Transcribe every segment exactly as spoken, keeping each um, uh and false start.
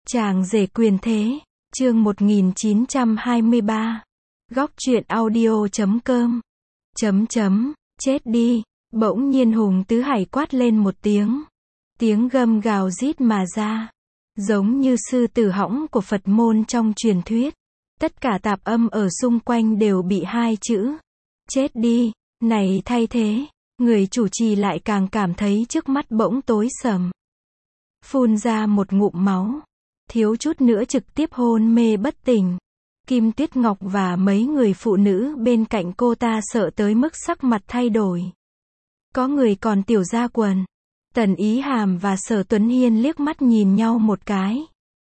Chàng rể quyền thế, chương một nghìn chín trăm hai mươi ba. Góc truyện audio chấm com. Chấm chấm, chết đi, bỗng nhiên Hùng Tứ Hải quát lên một tiếng. Tiếng gầm gào rít mà ra, giống như sư tử hõng của Phật môn trong truyền thuyết. Tất cả tạp âm ở xung quanh đều bị hai chữ chết đi này thay thế. Người chủ trì lại càng cảm thấy trước mắt bỗng tối sầm, phun ra một ngụm máu, thiếu chút nữa trực tiếp hôn mê bất tỉnh. Kim Tuyết Ngọc và mấy người phụ nữ bên cạnh cô ta sợ tới mức sắc mặt thay đổi. Có người còn tiểu ra quần. Tần Ý Hàm và Sở Tuấn Hiên liếc mắt nhìn nhau một cái,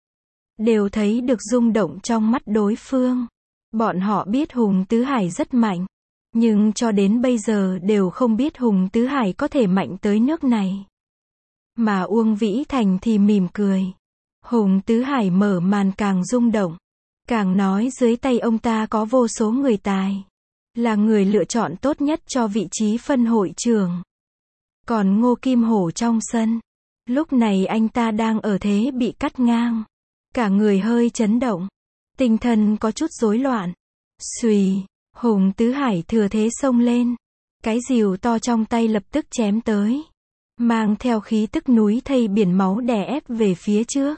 đều thấy được rung động trong mắt đối phương. Bọn họ biết Hùng Tứ Hải rất mạnh, nhưng cho đến bây giờ đều không biết Hùng Tứ Hải có thể mạnh tới nước này. Mà Uông Vĩ Thành thì mỉm cười. Hùng Tứ Hải mở màn càng rung động, càng nói dưới tay ông ta có vô số người tài, là người lựa chọn tốt nhất cho vị trí phân hội trưởng. Còn Ngô Kim Hổ trong sân, lúc này anh ta đang ở thế bị cắt ngang, cả người hơi chấn động, tinh thần có chút rối loạn. Xùy, Hùng Tứ Hải thừa thế xông lên, cái rìu to trong tay lập tức chém tới, mang theo khí tức núi thây biển máu đè ép về phía trước.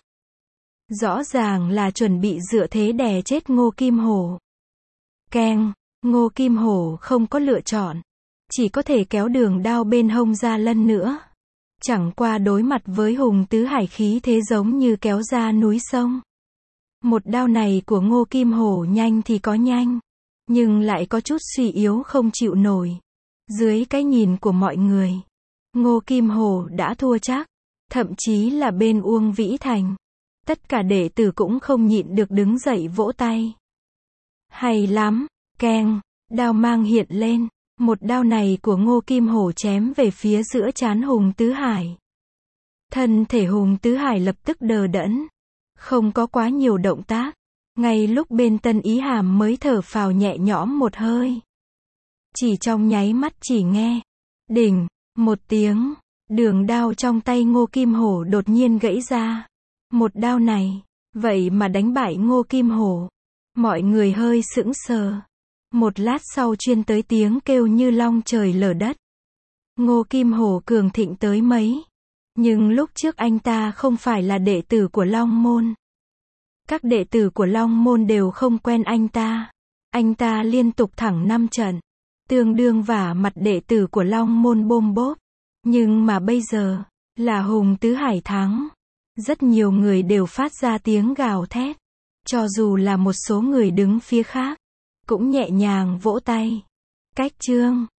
Rõ ràng là chuẩn bị dựa thế đè chết Ngô Kim Hổ. Keng, Ngô Kim Hổ không có lựa chọn, chỉ có thể kéo đường đao bên hông ra lần nữa. Chẳng qua đối mặt với Hùng Tứ Hải khí thế giống như kéo ra núi sông. Một đao này của Ngô Kim Hổ nhanh thì có nhanh, nhưng lại có chút suy yếu không chịu nổi. Dưới cái nhìn của mọi người, Ngô Kim Hổ đã thua chắc, thậm chí là bên Uông Vĩ Thành. Tất cả đệ tử cũng không nhịn được đứng dậy vỗ tay. Hay lắm, keng, đao mang hiện lên. Một đao này của Ngô Kim Hổ chém về phía giữa trán Hùng Tứ Hải. Thân thể Hùng Tứ Hải lập tức đờ đẫn, không có quá nhiều động tác. Ngay lúc bên Tân Ý Hàm mới thở phào nhẹ nhõm một hơi. Chỉ trong nháy mắt chỉ nghe đỉnh một tiếng, đường đao trong tay Ngô Kim Hổ đột nhiên gãy ra. Một đao này, vậy mà đánh bại Ngô Kim Hổ. Mọi người hơi sững sờ. Một lát sau chuyên tới tiếng kêu như long trời lở đất. Ngô Kim Hổ cường thịnh tới mấy, nhưng lúc trước anh ta không phải là đệ tử của Long Môn. Các đệ tử của Long Môn đều không quen anh ta. Anh ta liên tục thẳng năm trận, tương đương vả mặt đệ tử của Long Môn bôm bốp. Nhưng mà bây giờ, là Hùng Tứ Hải thắng. Rất nhiều người đều phát ra tiếng gào thét. Cho dù là một số người đứng phía khác, cũng nhẹ nhàng vỗ tay. Cách chương